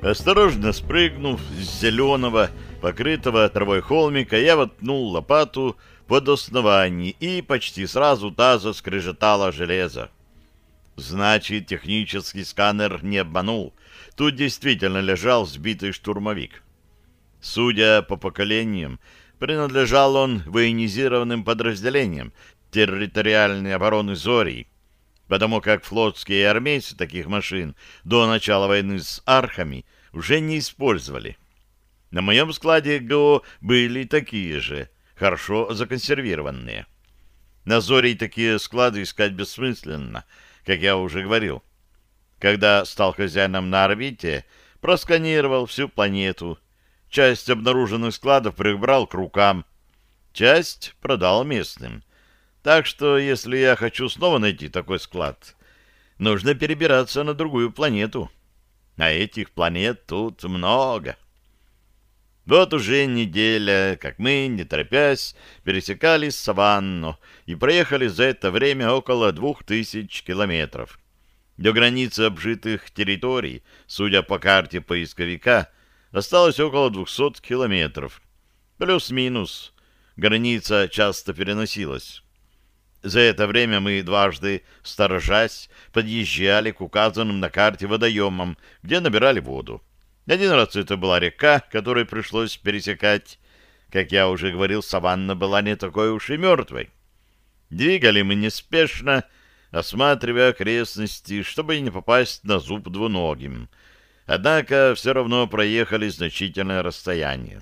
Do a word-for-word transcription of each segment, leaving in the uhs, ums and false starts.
Осторожно спрыгнув с зеленого, покрытого травой холмика, я воткнул лопату под основание, и почти сразу та заскрежетало железо. Значит, технический сканер не обманул. Тут действительно лежал сбитый штурмовик. Судя по поколениям, принадлежал он военизированным подразделениям территориальной обороны Зории, потому как флотские и армейцы таких машин до начала войны с архами уже не использовали. На моем складе ГО были такие же, хорошо законсервированные. На Зории такие склады искать бессмысленно, как я уже говорил. Когда стал хозяином на орбите, просканировал всю планету. Часть обнаруженных складов прибрал к рукам, часть продал местным. Так что, если я хочу снова найти такой склад, нужно перебираться на другую планету. А этих планет тут много. Вот уже неделя, как мы, не торопясь, пересекали саванну и проехали за это время около двух тысяч километров. До границы обжитых территорий, судя по карте поисковика, осталось около двухсот километров. Плюс-минус. Граница часто переносилась. За это время мы дважды, сторожась, подъезжали к указанным на карте водоемам, где набирали воду. Один раз это была река, которую пришлось пересекать. Как я уже говорил, саванна была не такой уж и мертвой. Двигали мы неспешно, осматривая окрестности, чтобы не попасть на зуб двуногим. Однако все равно проехали значительное расстояние.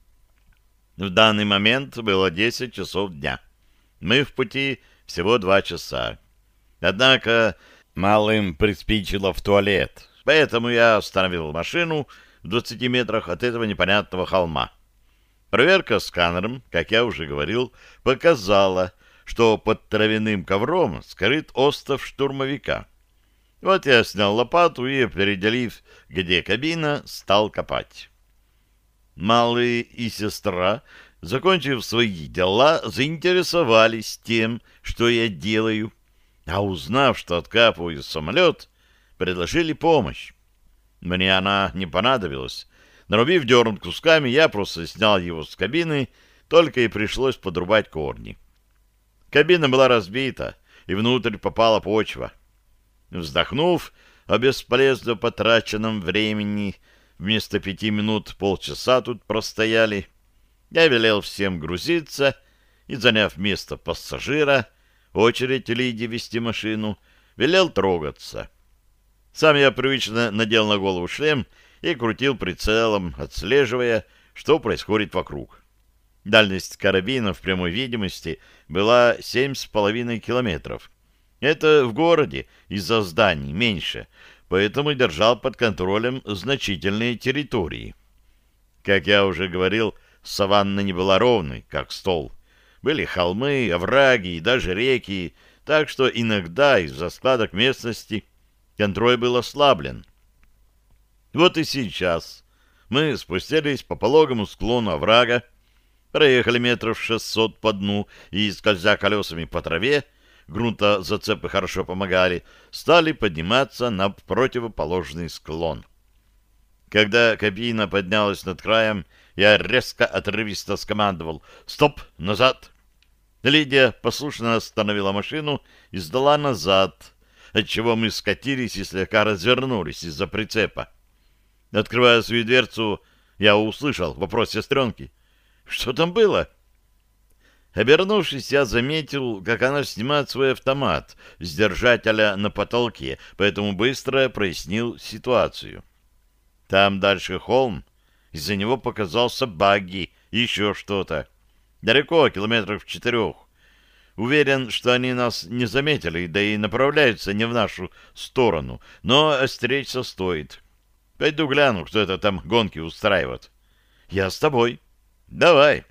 В данный момент было десять часов дня. Мы в пути всего два часа. Однако малым приспичило в туалет, поэтому я остановил машину в двадцати метрах от этого непонятного холма. Проверка сканером, как я уже говорил, показала, что под травяным ковром скрыт остов штурмовика. Вот я снял лопату и, определив, где кабина, стал копать. Малый и сестра, закончив свои дела, заинтересовались тем, что я делаю, а узнав, что откапываю самолет, предложили помощь. Мне она не понадобилась. Нарубив дерн кусками, я просто снял его с кабины, только и пришлось подрубать корни. Кабина была разбита, и внутрь попала почва. Вздохнув о бесполезно потраченном времени, вместо пяти минут полчаса тут простояли, я велел всем грузиться и, заняв место пассажира, очередь Лиде вести машину, велел трогаться. Сам я привычно надел на голову шлем и крутил прицелом, отслеживая, что происходит вокруг. Дальность карабина в прямой видимости была семь с половиной километров. Это в городе из-за зданий меньше, поэтому держал под контролем значительные территории. Как я уже говорил, саванна не была ровной, как стол. Были холмы, овраги и даже реки, так что иногда из-за складок местности контроль был ослаблен. Вот и сейчас мы спустились по пологому склону оврага, проехали метров шестьсот по дну и, скользя колесами по траве, грунтозацепы хорошо помогали, стали подниматься на противоположный склон. Когда кабина поднялась над краем, я резко отрывисто скомандовал «Стоп! Назад!». Лидия послушно остановила машину и сдала назад, отчего мы скатились и слегка развернулись из-за прицепа. Открывая свою дверцу, я услышал вопрос сестренки. «Что там было?» Обернувшись, я заметил, как она снимает свой автомат с держателя на потолке, поэтому быстро прояснил ситуацию. Там дальше холм, из-за него показался багги и еще что-то. Далеко, километров четырех. Уверен, что они нас не заметили, да и направляются не в нашу сторону, но остеречься стоит. Пойду гляну, кто это там гонки устраивает. Я с тобой. Давай.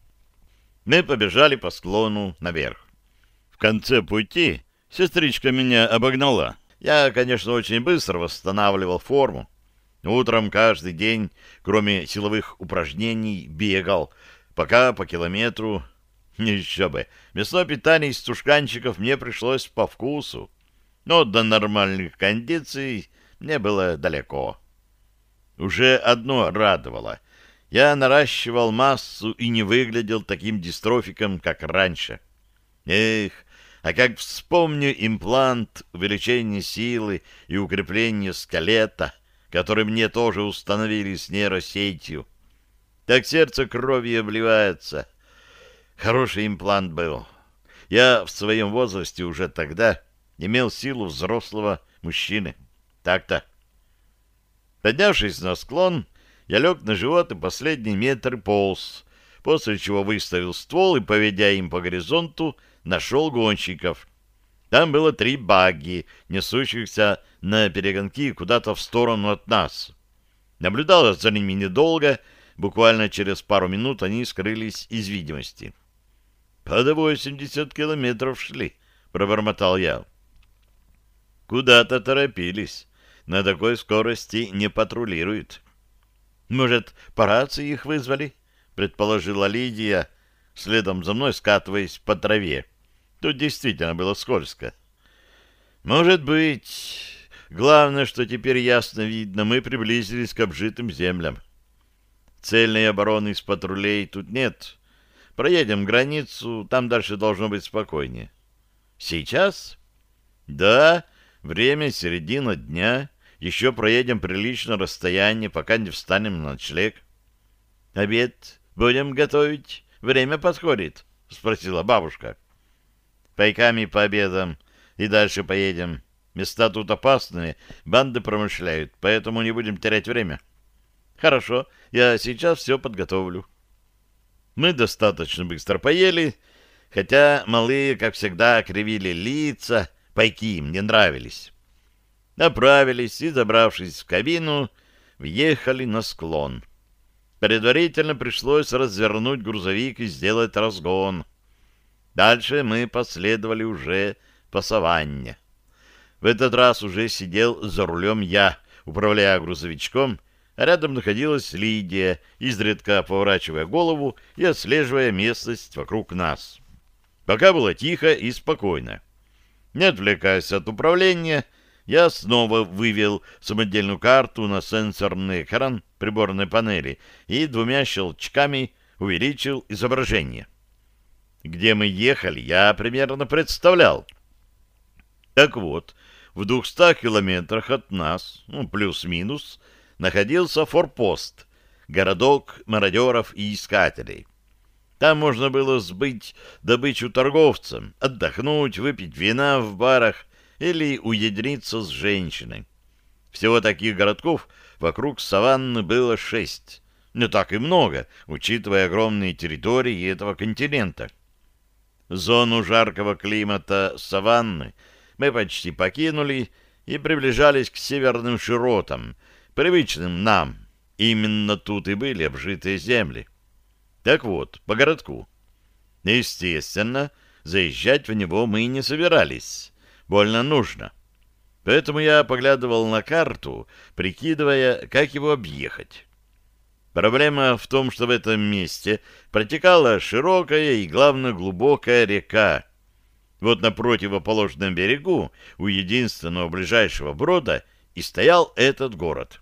Мы побежали по склону наверх. В конце пути сестричка меня обогнала. Я, конечно, очень быстро восстанавливал форму. Утром каждый день, кроме силовых упражнений, бегал, пока по километру. Еще бы, мясное питание из тушканчиков мне пришлось по вкусу, но до нормальных кондиций мне было далеко. Уже одно радовало. Я наращивал массу и не выглядел таким дистрофиком, как раньше. Эх, а как вспомню имплант, увеличение силы и укрепление скелета, который мне тоже установили с нейросетью. Так сердце кровью обливается. Хороший имплант был. Я в своем возрасте уже тогда имел силу взрослого мужчины. Так-то. Поднявшись на склон, я лег на живот и последний метр полз, после чего выставил ствол и, поведя им по горизонту, нашел гонщиков. Там было три багги, несущихся на перегонки куда-то в сторону от нас. Наблюдал за ними недолго, буквально через пару минут они скрылись из видимости. «Под восемьдесят километров шли», — пробормотал я. «Куда-то торопились. На такой скорости не патрулируют». «Может, по рации их вызвали?» — предположила Лидия, следом за мной скатываясь по траве. Тут действительно было скользко. «Может быть. Главное, что теперь ясно видно, мы приблизились к обжитым землям. Цельной обороны из патрулей тут нет. Проедем границу, там дальше должно быть спокойнее». «Сейчас?» «Да, время середина дня». Еще проедем приличное расстояние, пока не встанем на ночлег. — Обед будем готовить? Время подходит? — спросила бабушка. — Пайками пообедаем и дальше поедем. Места тут опасные, банды промышляют, поэтому не будем терять время. — Хорошо, я сейчас все подготовлю. Мы достаточно быстро поели, хотя малые, как всегда, кривили лица, пайки им не нравились. Направились и, забравшись в кабину, въехали на склон. Предварительно пришлось развернуть грузовик и сделать разгон. Дальше мы последовали уже по саванне. В этот раз уже сидел за рулем я, управляя грузовичком, а рядом находилась Лидия, изредка поворачивая голову и отслеживая местность вокруг нас. Пока было тихо и спокойно. Не отвлекаясь от управления, я снова вывел самодельную карту на сенсорный экран приборной панели и двумя щелчками увеличил изображение. Где мы ехали, я примерно представлял. Так вот, в двухстах километрах от нас, ну, плюс-минус, находился форпост, городок мародеров и искателей. Там можно было сбыть добычу торговцам, отдохнуть, выпить вина в барах или уединиться с женщиной. Всего таких городков вокруг саванны было шесть. Не так и много, учитывая огромные территории этого континента. Зону жаркого климата саванны мы почти покинули и приближались к северным широтам, привычным нам. Именно тут и были обжитые земли. Так вот, по городку. Естественно, заезжать в него мы не собирались. Больно нужно. Поэтому я поглядывал на карту, прикидывая, как его объехать. Проблема в том, что в этом месте протекала широкая и, главное, глубокая река. Вот на противоположном берегу, у единственного ближайшего брода, и стоял этот город.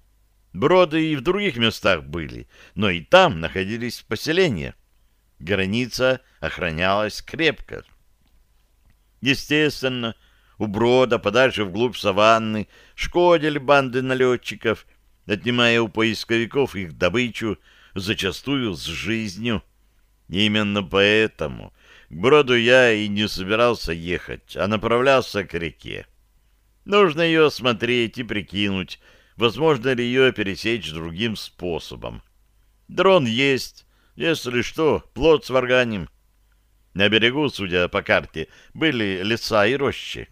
Броды и в других местах были, но и там находились поселения. Граница охранялась крепко. Естественно, у брода, подальше вглубь саванны, шкодили банды налетчиков, отнимая у поисковиков их добычу, зачастую с жизнью. Именно поэтому к броду я и не собирался ехать, а направлялся к реке. Нужно ее осмотреть и прикинуть, возможно ли ее пересечь другим способом. Дрон есть, если что, плот сварганим. На берегу, судя по карте, были леса и рощи.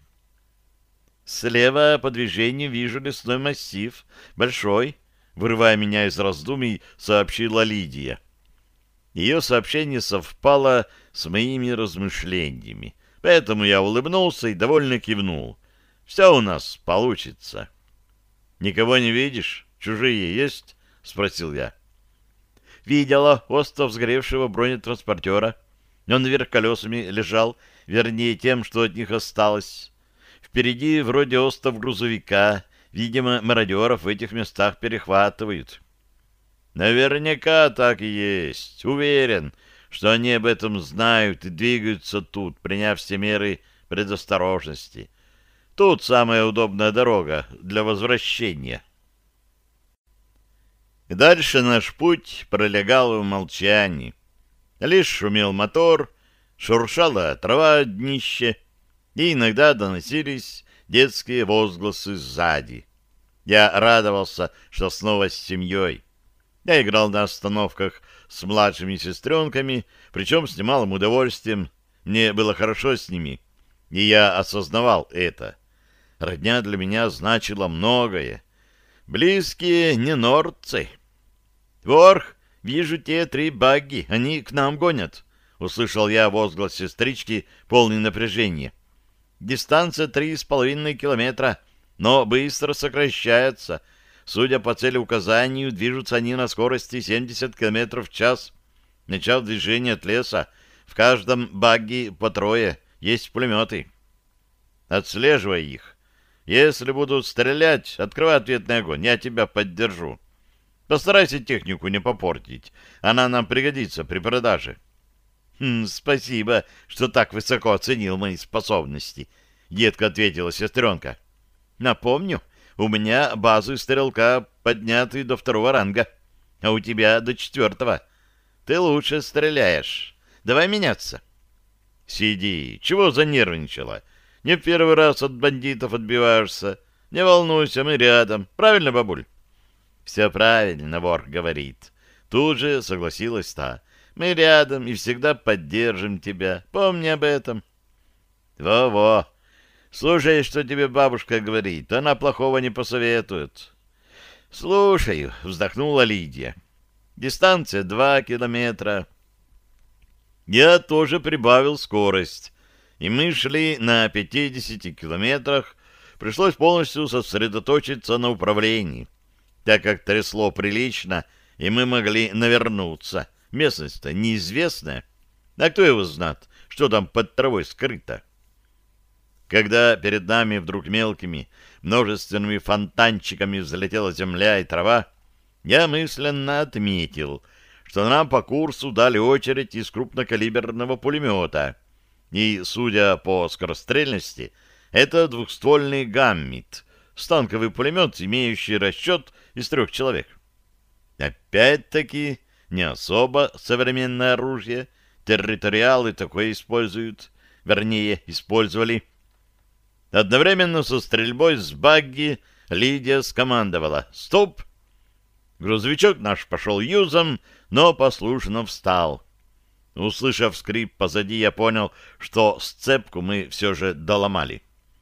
Слева по движению вижу лесной массив, большой, вырывая меня из раздумий, сообщила Лидия. Ее сообщение совпало с моими размышлениями, поэтому я улыбнулся и довольно кивнул. Все у нас получится. «Никого не видишь? Чужие есть?» — спросил я. «Видела остов сгоревшего бронетранспортера. Он вверх колесами лежал, вернее, тем, что от них осталось. Впереди вроде остов грузовика, Видимо, мародеров в этих местах перехватывают. Наверняка так и есть. Уверен, что они об этом знают и двигаются тут, приняв все меры предосторожности. Тут самая удобная дорога для возвращения. Дальше наш путь пролегал в молчании. Лишь шумел мотор, шуршала трава от днища, и иногда доносились детские возгласы сзади. Я радовался, что снова с семьей. Я играл на остановках с младшими сестренками, причем с немалым удовольствием. Мне было хорошо с ними, и я осознавал это. Родня для меня значила многое. Близкие не нордцы. «Ворх, вижу те три багги, они к нам гонят», — услышал я возглас сестрички, полный напряжения. «Дистанция три с половиной километра, но быстро сокращается. Судя по целеуказанию, движутся они на скорости семьдесят километров в час. Начав движение от леса, в каждом багги по трое, есть пулеметы. Отслеживай их. Если будут стрелять, открывай ответный огонь, я тебя поддержу. Постарайся технику не попортить, она нам пригодится при продаже». «Хм, «Спасибо, что так высоко оценил мои способности», — едко ответила сестренка. «Напомню, у меня базы стрелка подняты до второго ранга, а у тебя до четвертого. Ты лучше стреляешь. Давай меняться». «Сиди, чего занервничала? Не в первый раз от бандитов отбиваешься. Не волнуйся, мы рядом. Правильно, бабуль?» «Все правильно, вор говорит». Тут же согласилась та. «Мы рядом и всегда поддержим тебя. Помни об этом». «Во-во. Слушай, что тебе бабушка говорит. Она плохого не посоветует». «Слушаю», — вздохнула Лидия. «Дистанция два километра». Я тоже прибавил скорость, и мы шли на пятидесяти километрах. Пришлось полностью сосредоточиться на управлении, так как трясло прилично, и мы могли навернуться. Местность-то неизвестная. А кто его знает, что там под травой скрыто? Когда перед нами вдруг мелкими, множественными фонтанчиками взлетела земля и трава, я мысленно отметил, что нам по курсу дали очередь из крупнокалиберного пулемета. И, судя по скорострельности, это двухствольный гаммит, станковый пулемет, имеющий расчет из трех человек. Опять-таки, не особо современное оружие. Территориалы такое используют, вернее, использовали. Одновременно со стрельбой с багги Лидия скомандовала «Стоп!». Грузовичок наш пошел юзом, но послушно встал. Услышав скрип позади, я понял, что сцепку мы все же доломали.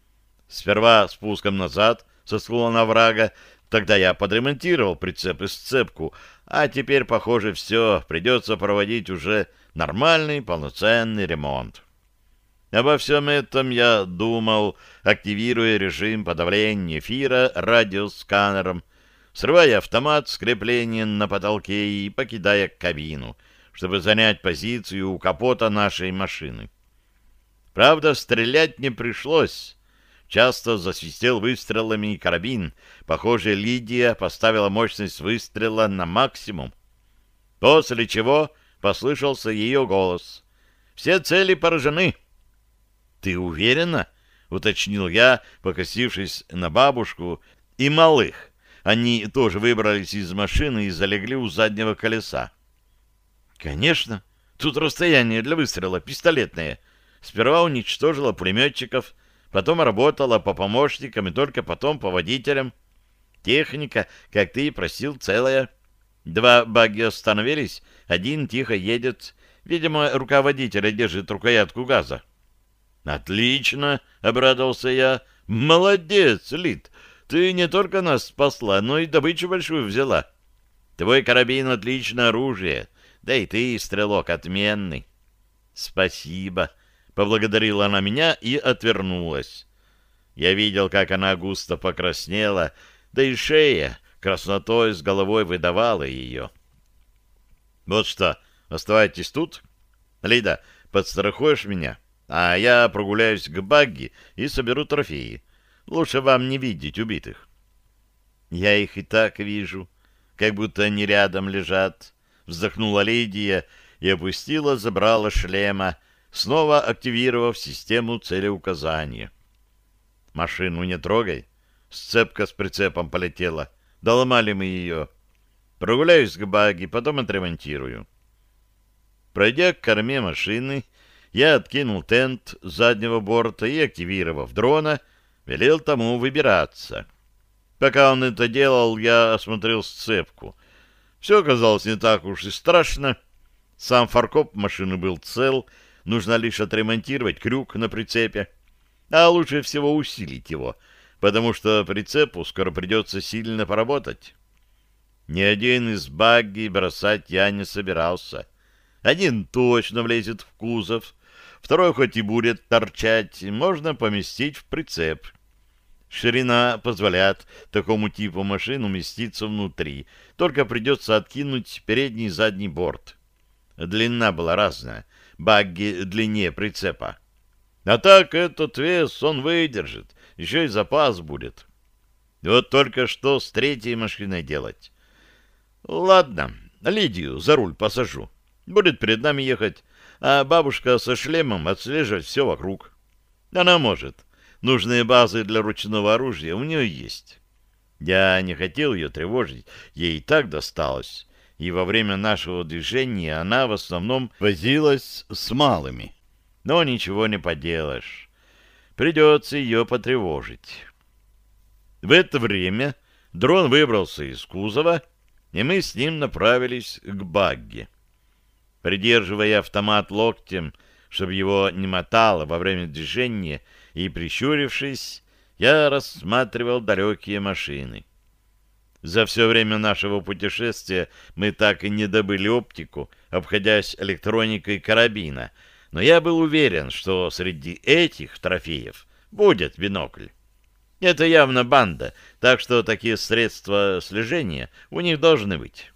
Сперва спуском назад со склона врага, тогда я подремонтировал прицеп и сцепку, а теперь, похоже, все, придется проводить уже нормальный полноценный ремонт. Обо всем этом я думал, активируя режим подавления эфира радиосканером, срывая автомат с крепления на потолке и покидая кабину, чтобы занять позицию у капота нашей машины. Правда, стрелять не пришлось. Часто засвистел выстрелами карабин. Похоже, Лидия поставила мощность выстрела на максимум. После чего послышался ее голос. «Все цели поражены». «Ты уверена?» — уточнил я, покосившись на бабушку и малых. Они тоже выбрались из машины и залегли у заднего колеса. «Конечно. Тут расстояние для выстрела пистолетное. Сперва уничтожила пулеметчиков, потом работала по помощникам и только потом по водителям. Техника, как ты и просил, целая. Два багги остановились, один тихо едет. Видимо, рука водителя держит рукоятку газа». «Отлично!» — обрадовался я. «Молодец, Лид! Ты не только нас спасла, но и добычу большую взяла. Твой карабин — отличное оружие, да и ты, стрелок, отменный». «Спасибо!» — поблагодарила она меня и отвернулась. Я видел, как она густо покраснела, да и шея краснотой с головой выдавала ее. «Вот что, оставайтесь тут. Лида, подстрахуешь меня, а я прогуляюсь к багги и соберу трофеи. Лучше вам не видеть убитых». Я их и так вижу, как будто они рядом лежат, вздохнула Лидия и опустила забрала шлема, снова активировав систему целеуказания. Машину не трогай, сцепка с прицепом полетела, доломали мы ее. Прогуляюсь к багги, потом отремонтирую. Пройдя к корме машины, я откинул тент с заднего борта и, активировав дрона, велел тому выбираться. Пока он это делал, я осмотрел сцепку. Все оказалось не так уж и страшно. Сам фаркоп машины был цел, нужно лишь отремонтировать крюк на прицепе. А лучше всего усилить его, потому что прицепу скоро придется сильно поработать. Ни один из багги бросать я не собирался. Один точно влезет в кузов, второй хоть и будет торчать, можно поместить в прицеп. Ширина позволяет такому типу машин уместиться внутри, только придется откинуть передний и задний борт. Длина была разная, багги длиннее прицепа. А так этот вес он выдержит, еще и запас будет. Вот только что с третьей машиной делать. Ладно, Лидию за руль посажу. Будет перед нами ехать, а бабушка со шлемом отслеживать все вокруг. Она может. Нужные базы для ручного оружия у нее есть. Я не хотел ее тревожить, ей и так досталось. И во время нашего движения она в основном возилась с малыми. Но ничего не поделаешь. Придется ее потревожить. В это время дрон выбрался из кузова, и мы с ним направились к багги. Придерживая автомат локтем, чтобы его не мотало во время движения, и, прищурившись, я рассматривал далекие машины. За все время нашего путешествия мы так и не добыли оптику, обходясь электроникой карабина, но я был уверен, что среди этих трофеев будет бинокль. Это явно банда, так что такие средства слежения у них должны быть.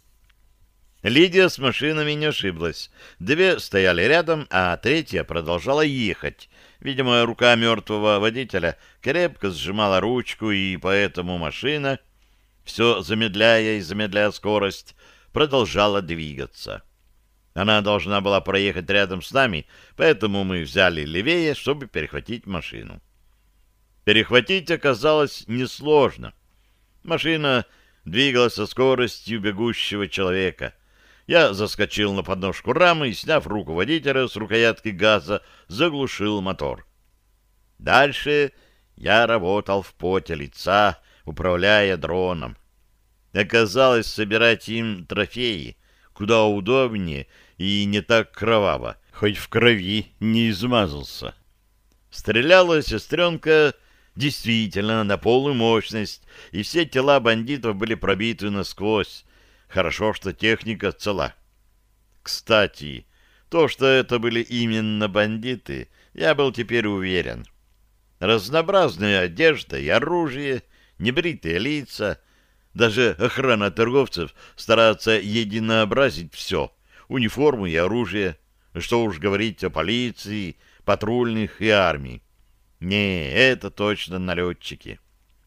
Лидия с машинами не ошиблась. Две стояли рядом, а третья продолжала ехать. Видимо, рука мертвого водителя крепко сжимала ручку, и поэтому машина, все замедляя и замедляя скорость, продолжала двигаться. Она должна была проехать рядом с нами, поэтому мы взяли левее, чтобы перехватить машину. Перехватить оказалось несложно. Машина двигалась со скоростью бегущего человека. Я заскочил на подножку рамы и, сняв руку водителя с рукоятки газа, заглушил мотор. Дальше я работал в поте лица, управляя дроном. Оказалось, собирать им трофеи куда удобнее и не так кроваво, хоть в крови не измазался. Стреляла сестренка действительно на полную мощность, и все тела бандитов были пробиты насквозь. Хорошо, что техника цела. Кстати, то, что это были именно бандиты, я был теперь уверен. Разнообразная одежда и оружие, небритые лица, даже охрана торговцев старается единообразить все, униформу и оружие, что уж говорить о полиции, патрульных и армии. Не, это точно налетчики.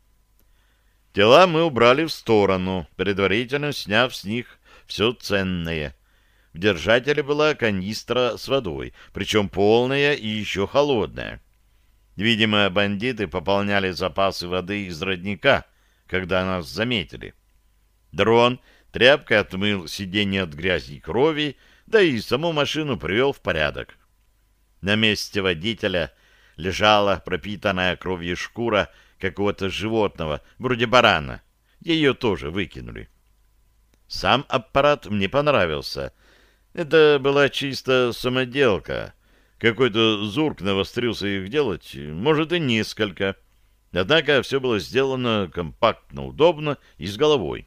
Тела мы убрали в сторону, предварительно сняв с них все ценное. В держателе была канистра с водой, причем полная и еще холодная. Видимо, бандиты пополняли запасы воды из родника, когда нас заметили. Дрон тряпкой отмыл сиденье от грязи и крови, да и саму машину привел в порядок. На месте водителя лежала пропитанная кровью шкура какого-то животного, вроде барана. Ее тоже выкинули. Сам аппарат мне понравился. Это была чисто самоделка. Какой-то зурк навострился их делать, может, и несколько. Однако все было сделано компактно, удобно и с головой.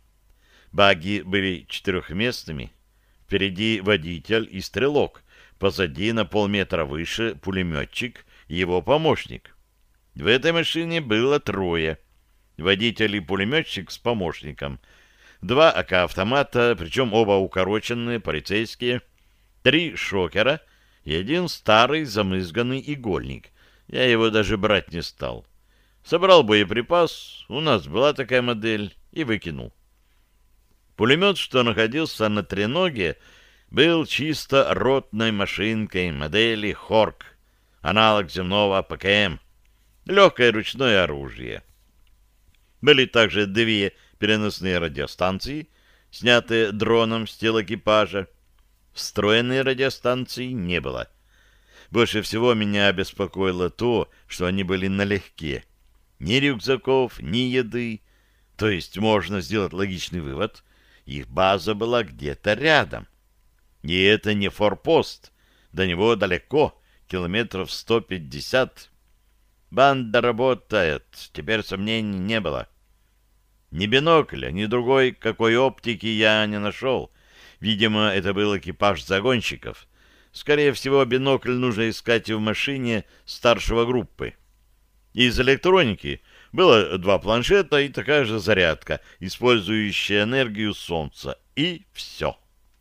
Багги были четырехместными. Впереди водитель и стрелок. Позади на полметра выше пулеметчик и его помощник. В этой машине было трое. Водитель и пулеметчик с помощником. Два АК-автомата, причем оба укороченные, полицейские. Три шокера и один старый замызганный игольник. Я его даже брать не стал. собрал боеприпас, у нас была такая модель, и выкинул. Пулемет, что находился на треноге, был чисто ротной машинкой модели «Хорк», аналог земного ПКМ, легкое ручное оружие. Были также две переносные радиостанции, снятые дроном с тела экипажа. Встроенной радиостанции не было. Больше всего меня обеспокоило то, что они были налегке. Ни рюкзаков, ни еды. То есть можно сделать логичный вывод. Их база была где-то рядом. И это не форпост. До него далеко, километров сто пятьдесят. Банда работает, теперь сомнений не было. Ни бинокля, ни другой какой оптики я не нашел. Видимо, это был экипаж загонщиков. Скорее всего, бинокль нужно искать в машине старшего группы. Из электроники было два планшета и такая же зарядка, использующая энергию солнца. И все.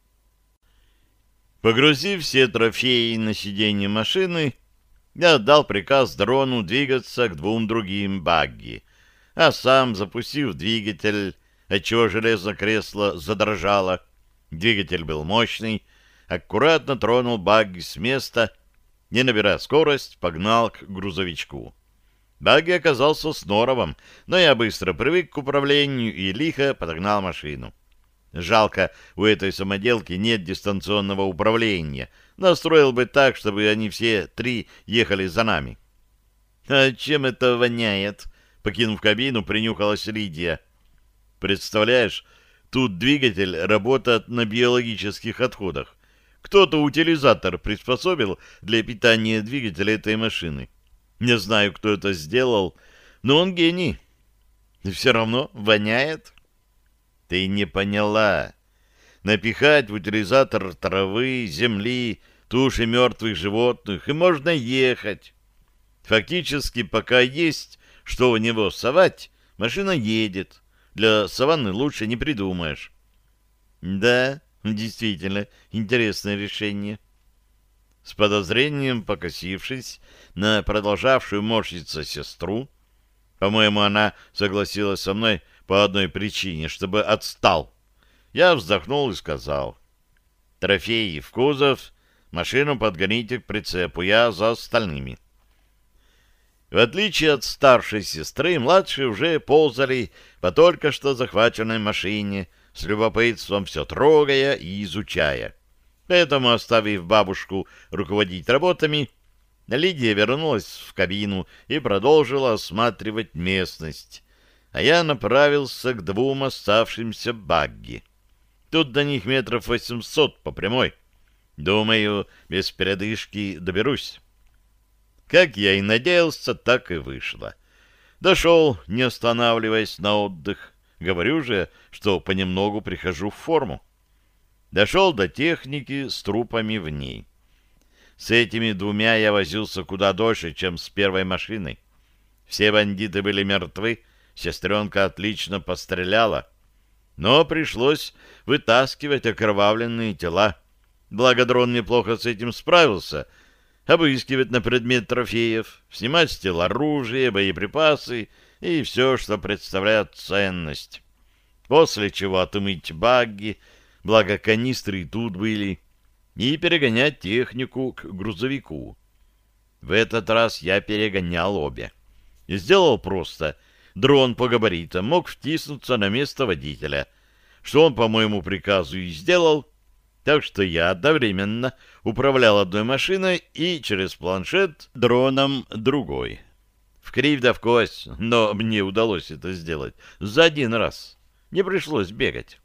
Погрузив все трофеи на сиденье машины, я отдал приказ дрону двигаться к двум другим багги, а сам, запустив двигатель, отчего железное кресло задрожало, двигатель был мощный, аккуратно тронул багги с места, не набирая скорость, погнал к грузовичку. Багги оказался с норовом, но я быстро привык к управлению и лихо подогнал машину. Жалко, у этой самоделки нет дистанционного управления. Настроил бы так, чтобы они все три ехали за нами. — А чем это воняет? — покинув кабину, принюхалась Лидия. — Представляешь, тут двигатель работает на биологических отходах. Кто-то утилизатор приспособил для питания двигателя этой машины. Не знаю, кто это сделал, но он гений. И все равно воняет. Ты не поняла. Напихать в утилизатор травы, земли, туши мертвых животных, и можно ехать. Фактически, пока есть что в него совать, машина едет. Для саванны лучше не придумаешь. Да, действительно, интересное решение. С подозрением покосившись на продолжавшую морщиться сестру, по-моему, она согласилась со мной по одной причине, чтобы отстал, я вздохнул и сказал: трофеи в кузов, машину подгоните к прицепу, я за остальными. В отличие от старшей сестры, младшие уже ползали по только что захваченной машине, с любопытством все трогая и изучая. Поэтому, оставив бабушку руководить работами, Лидия вернулась в кабину и продолжила осматривать местность, а я направился к двум оставшимся багги. Тут до них метров восемьсот по прямой. Думаю, без передышки доберусь. Как я и надеялся, так и вышло. Дошел, не останавливаясь на отдых. Говорю же, что понемногу прихожу в форму. Дошел до техники с трупами в ней. С этими двумя я возился куда дольше, чем с первой машиной. Все бандиты были мертвы, сестренка отлично постреляла. Но пришлось вытаскивать окровавленные тела. Благо дрон неплохо с этим справился. Обыскивать на предмет трофеев, снимать с тел оружие, боеприпасы и все, что представляет ценность. После чего отмыть багги, благо канистры и тут были, и перегонять технику к грузовику. В этот раз я перегонял обе. И сделал просто. Дрон по габаритам мог втиснуться на место водителя, что он по моему приказу и сделал, так что я одновременно управлял одной машиной и через планшет дроном другой. В кривь да в кость, но мне удалось это сделать за один раз. Не пришлось бегать.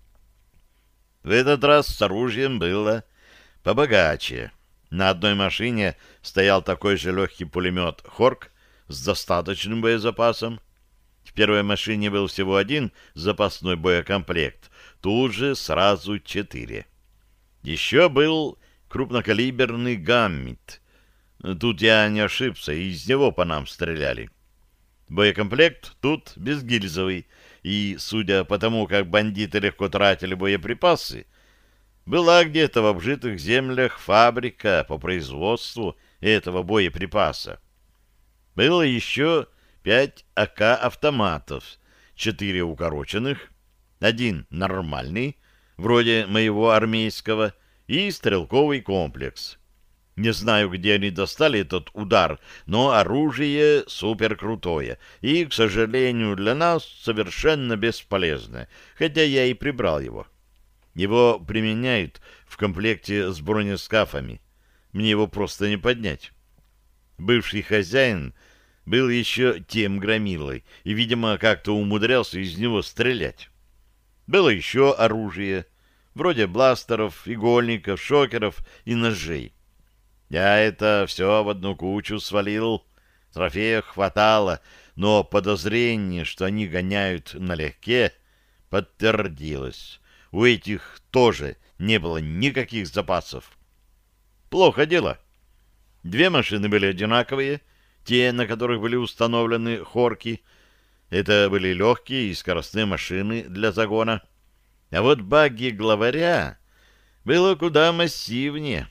В этот раз с оружием было побогаче. На одной машине стоял такой же легкий пулемет «Хорк» с достаточным боезапасом. В первой машине был всего один запасной боекомплект, тут же сразу четыре. Еще был крупнокалиберный гаммит. Тут я не ошибся, из него по нам стреляли. Боекомплект тут безгильзовый, и, судя по тому, как бандиты легко тратили боеприпасы, была где-то в обжитых землях фабрика по производству этого боеприпаса. Было еще пять А К-автоматов, четыре укороченных, один нормальный, вроде моего армейского, и стрелковый комплекс. Не знаю, где они достали этот удар, но оружие суперкрутое и, к сожалению, для нас совершенно бесполезное, хотя я и прибрал его. Его применяют в комплекте с бронескафами. Мне его просто не поднять. Бывший хозяин был еще тем громилой и, видимо, как-то умудрялся из него стрелять. Было еще оружие, вроде бластеров, игольников, шокеров и ножей. Я это все в одну кучу свалил. Трофеев хватало, но подозрение, что они гоняют налегке, подтвердилось. У этих тоже не было никаких запасов. Плохо дело. Две машины были одинаковые, те, на которых были установлены хорки. Это были легкие и скоростные машины для загона. А вот багги главаря было куда массивнее.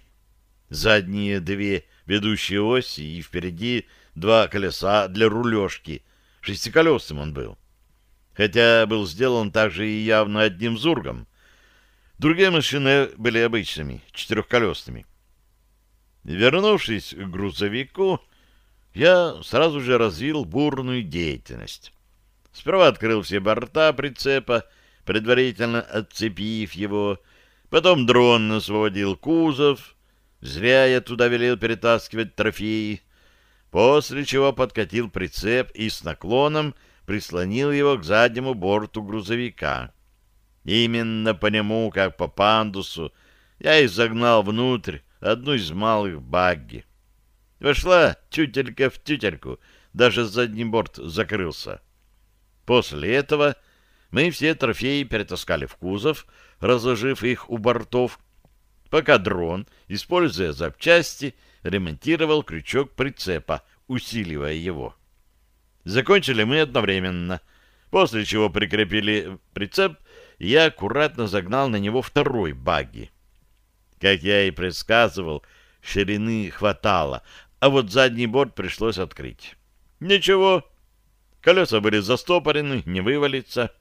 Задние две ведущие оси и впереди два колеса для рулежки. Шестиколесным он был. Хотя был сделан также и явно одним зургом. Другие машины были обычными, четырехколесными. Вернувшись к грузовику, я сразу же развил бурную деятельность. Сперва открыл все борта прицепа, предварительно отцепив его. Потом дрон освободил кузов. Зря я туда велел перетаскивать трофеи. После чего подкатил прицеп и с наклоном прислонил его к заднему борту грузовика. Именно по нему, как по пандусу, я и загнал внутрь одну из малых багги. Вошла тютелька в тютельку, даже задний борт закрылся. После этого мы все трофеи перетаскали в кузов, разложив их у бортов, пока дрон, используя запчасти, ремонтировал крючок прицепа, усиливая его. Закончили мы одновременно, после чего прикрепили прицеп, и я аккуратно загнал на него второй багги. Как я и предсказывал, ширины хватало, а вот задний борт пришлось открыть. Ничего, колеса были застопорены, не вывалится.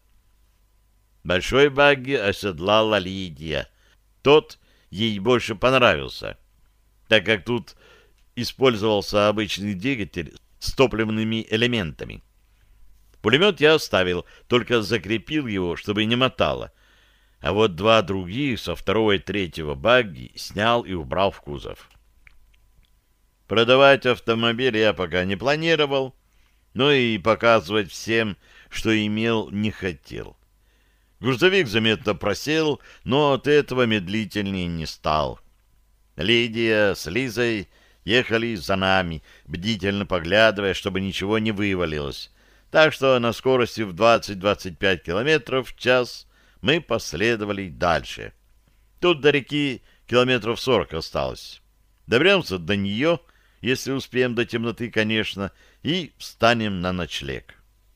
Большой багги оседлала Лидия. Тот ей больше понравился, так как тут использовался обычный двигатель с топливными элементами. Пулемет я оставил, только закрепил его, чтобы не мотало. А вот два других со второго и третьего багги снял и убрал в кузов. Продавать автомобиль я пока не планировал, но и показывать всем, что имел, не хотел. Грузовик заметно просел, но от этого медлительнее не стал. Лидия с Лизой ехали за нами, бдительно поглядывая, чтобы ничего не вывалилось. Так что на скорости в двадцать-двадцать пять километров в час мы последовали дальше. Тут до реки километров сорок осталось. Доберемся до нее, если успеем до темноты, конечно, и встанем на ночлег.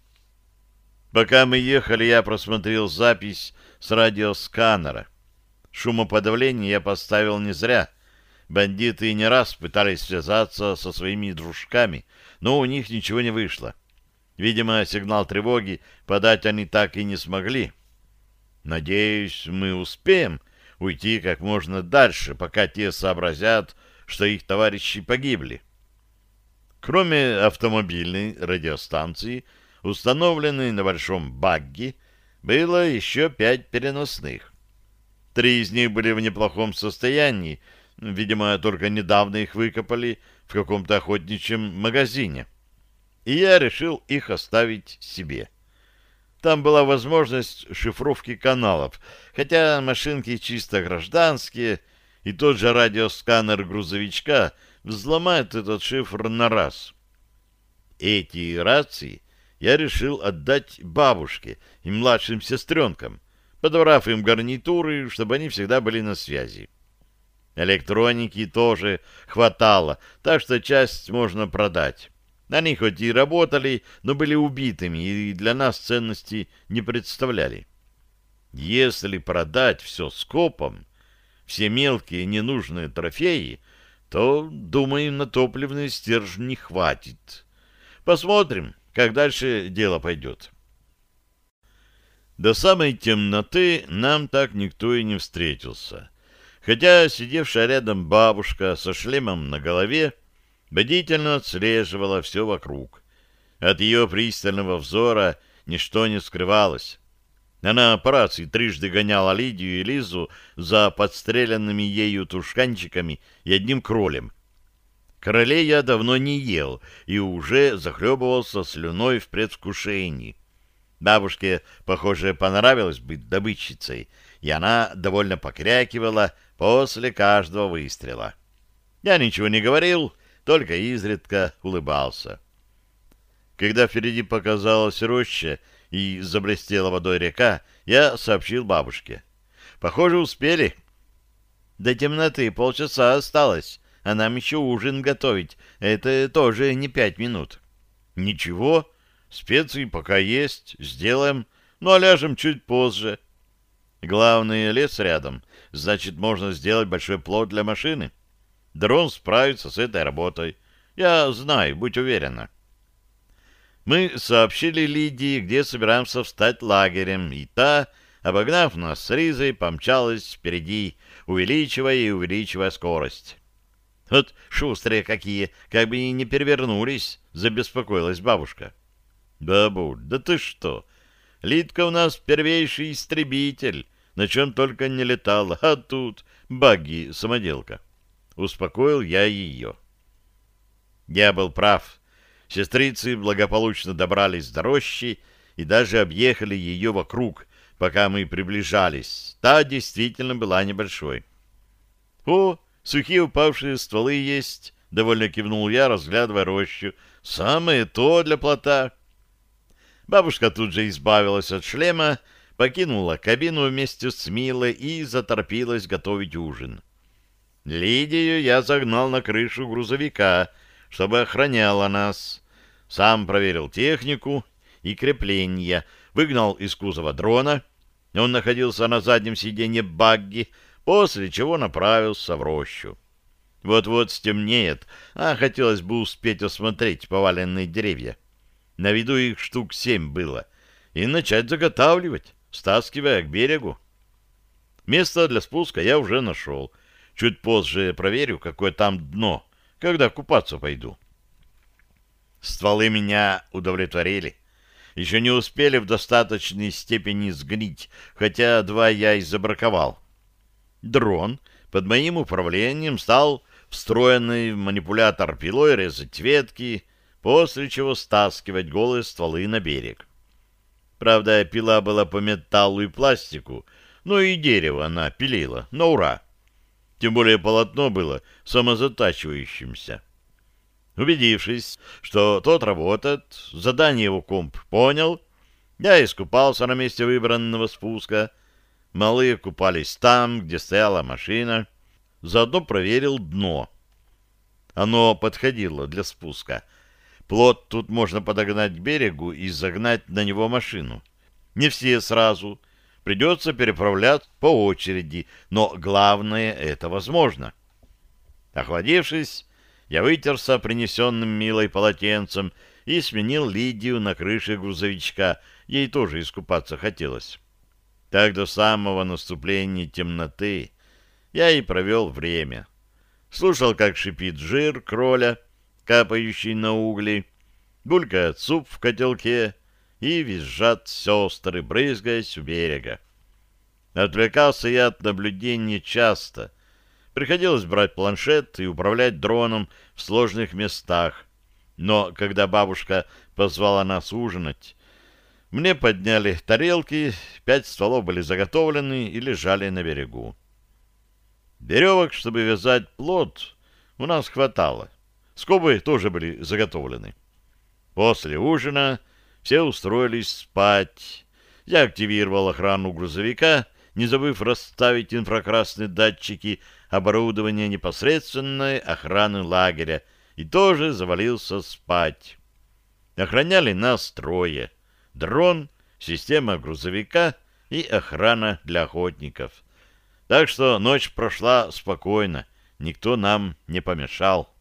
Пока мы ехали, я просмотрел запись с радиосканера. Шумоподавление я поставил не зря. Бандиты не раз пытались связаться со своими дружками, но у них ничего не вышло. Видимо, сигнал тревоги подать они так и не смогли. Надеюсь, мы успеем уйти как можно дальше, пока те сообразят, что их товарищи погибли. Кроме автомобильной радиостанции, установленной на большом багги, было еще пять переносных. Три из них были в неплохом состоянии, видимо, только недавно их выкопали в каком-то охотничьем магазине. И я решил их оставить себе. Там была возможность шифровки каналов, хотя машинки чисто гражданские, и тот же радиосканер грузовичка взломает этот шифр на раз. Эти рации я решил отдать бабушке и младшим сестренкам, подобрав им гарнитуры, чтобы они всегда были на связи. Электроники тоже хватало, так что часть можно продать. Они хоть и работали, но были убитыми и для нас ценности не представляли. Если продать все скопом, все мелкие ненужные трофеи, то, думаю, на топливный стержень не хватит. Посмотрим, как дальше дело пойдет. До самой темноты нам так никто и не встретился. Хотя сидевшая рядом бабушка со шлемом на голове бдительно отслеживала все вокруг. От ее пристального взора ничто не скрывалось. Она по рации трижды гоняла Лидию и Лизу за подстреленными ею тушканчиками и одним кролем. Кролей я давно не ел и уже захлебывался слюной в предвкушении. Бабушке, похоже, понравилось быть добытчицей, и она довольно покрякивала после каждого выстрела. Я ничего не говорил, только изредка улыбался. Когда впереди показалась роща и заблестела водой река, я сообщил бабушке. Похоже, успели. До темноты полчаса осталось, а нам еще ужин готовить. Это тоже не пять минут. Ничего, специи пока есть, сделаем, ну а ляжем чуть позже. Главное, лес рядом, значит, можно сделать большой плот для машины. Дрон справится с этой работой. Я знаю, будь уверена. Мы сообщили Лидии, где собираемся встать лагерем, и та, обогнав нас с Ризой, помчалась впереди, увеличивая и увеличивая скорость. Вот шустрые какие, как бы и не перевернулись, забеспокоилась бабушка. Бабуль, да ты что? Лидка у нас первейший истребитель, на чем только не летала, а тут багги-самоделка. Успокоил я ее. Я был прав. Сестрицы благополучно добрались до рощи и даже объехали ее вокруг, пока мы приближались. Та действительно была небольшой. — О, сухие упавшие стволы есть, — довольно кивнул я, разглядывая рощу. — Самое то для плота. Бабушка тут же избавилась от шлема, покинула кабину вместе с Милой и заторопилась готовить ужин. Лидию я загнал на крышу грузовика, чтобы охраняла нас. Сам проверил технику и крепления, выгнал из кузова дрона. Он находился на заднем сиденье багги, после чего направился в рощу. Вот-вот стемнеет, а хотелось бы успеть осмотреть поваленные деревья. На виду их штук семь было. И начать заготавливать, стаскивая к берегу. Место для спуска я уже нашел. Чуть позже проверю, какое там дно, когда купаться пойду. Стволы меня удовлетворили. Еще не успели в достаточной степени сгнить, хотя два я и забраковал. Дрон под моим управлением стал встроенный в манипулятор пилой резать ветки, после чего стаскивать голые стволы на берег. Правда, пила была по металлу и пластику, но и дерево она пилила, на ура. Тем более полотно было самозатачивающимся. Убедившись, что тот работает, задание его комп понял, я искупался на месте выбранного спуска. Малые купались там, где стояла машина. Заодно проверил дно. Оно подходило для спуска. Плот тут можно подогнать к берегу и загнать на него машину. Не все сразу. Придется переправлять по очереди, но главное — это возможно. Охладившись, я вытерся принесенным Милой полотенцем и сменил Лидию на крыше грузовичка. Ей тоже искупаться хотелось. Так до самого наступления темноты я и провел время. Слушал, как шипит жир кроля, капающий на угли, булькает суп в котелке, и визжат сестры, брызгаясь у берега. Отвлекался я от наблюдения часто. Приходилось брать планшет и управлять дроном в сложных местах. Но когда бабушка позвала нас ужинать, мне подняли тарелки, пять стволов были заготовлены и лежали на берегу. Веревок, чтобы вязать плот, у нас хватало. Скобы тоже были заготовлены. После ужина все устроились спать. Я активировал охрану грузовика, не забыв расставить инфракрасные датчики оборудования непосредственной охраны лагеря, и тоже завалился спать. Охраняли нас трое. Дрон, система грузовика и охрана для охотников. Так что ночь прошла спокойно, никто нам не помешал.